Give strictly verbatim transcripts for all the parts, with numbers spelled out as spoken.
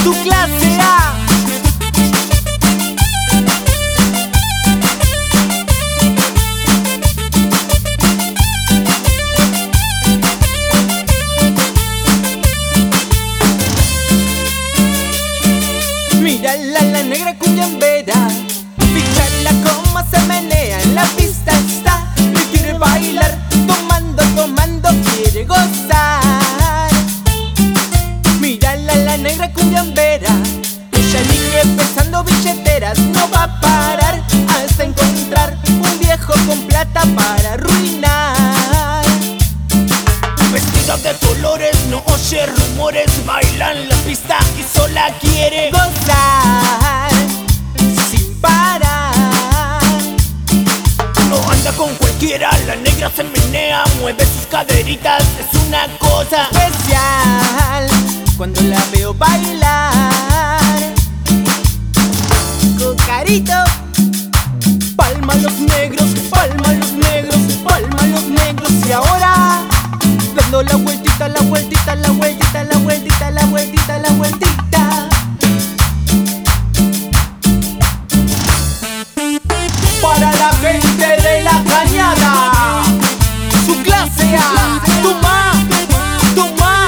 su clase A. Mírala la negra cuyambera, fíjala cómo se menea, en la pista está y quiere bailar, tomando, tomando, quiere gozar. Mírala la negra cuyambera, ella elige pesando billeteras, no va a parar hasta encontrar un viejo con plata para arruinar. Vestida de colores, no oye rumores, baila en la pista y sola quiere gozar sin parar. No anda con cualquiera, la negra se menea, mueve sus caderitas, es una cosa especial cuando la veo bailar. Cocarito, palma los negros, palma los negros, palma los negros. Y ahora dando la vueltita, la vueltita, la vueltita, la vueltita, la vueltita, la vueltita. Para la gente de la cañada, su clase A, toma, toma.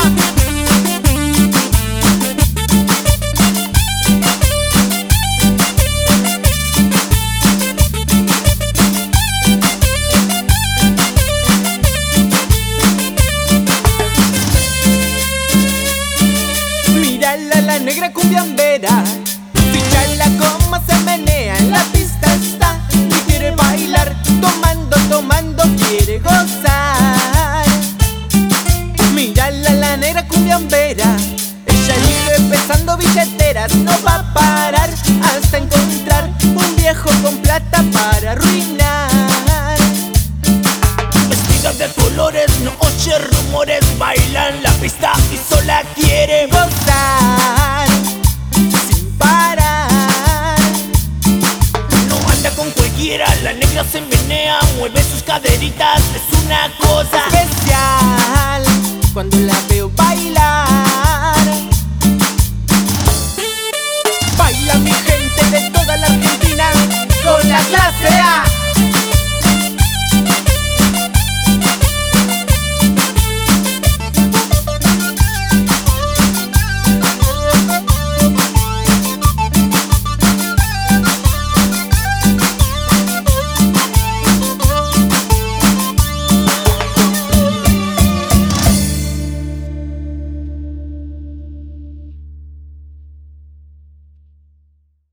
Mírala la negra cumbiambera, fíjala cómo se menea, en la pista está y quiere bailar, tomando, tomando, quiere gozar. Mírala la negra cumbiambera, ella elige pesando billeteras, no va a parar hasta encontrar un viejo con plata para arruinar. Vestida de colores, no oye rumores, baila en la pista y sola quiere gozar sin parar. No anda con cualquiera, la negra se menea, mueve sus caderitas, es una cosa especial cuando la veo bailar. Baila mi gente de toda la Argentina con la clase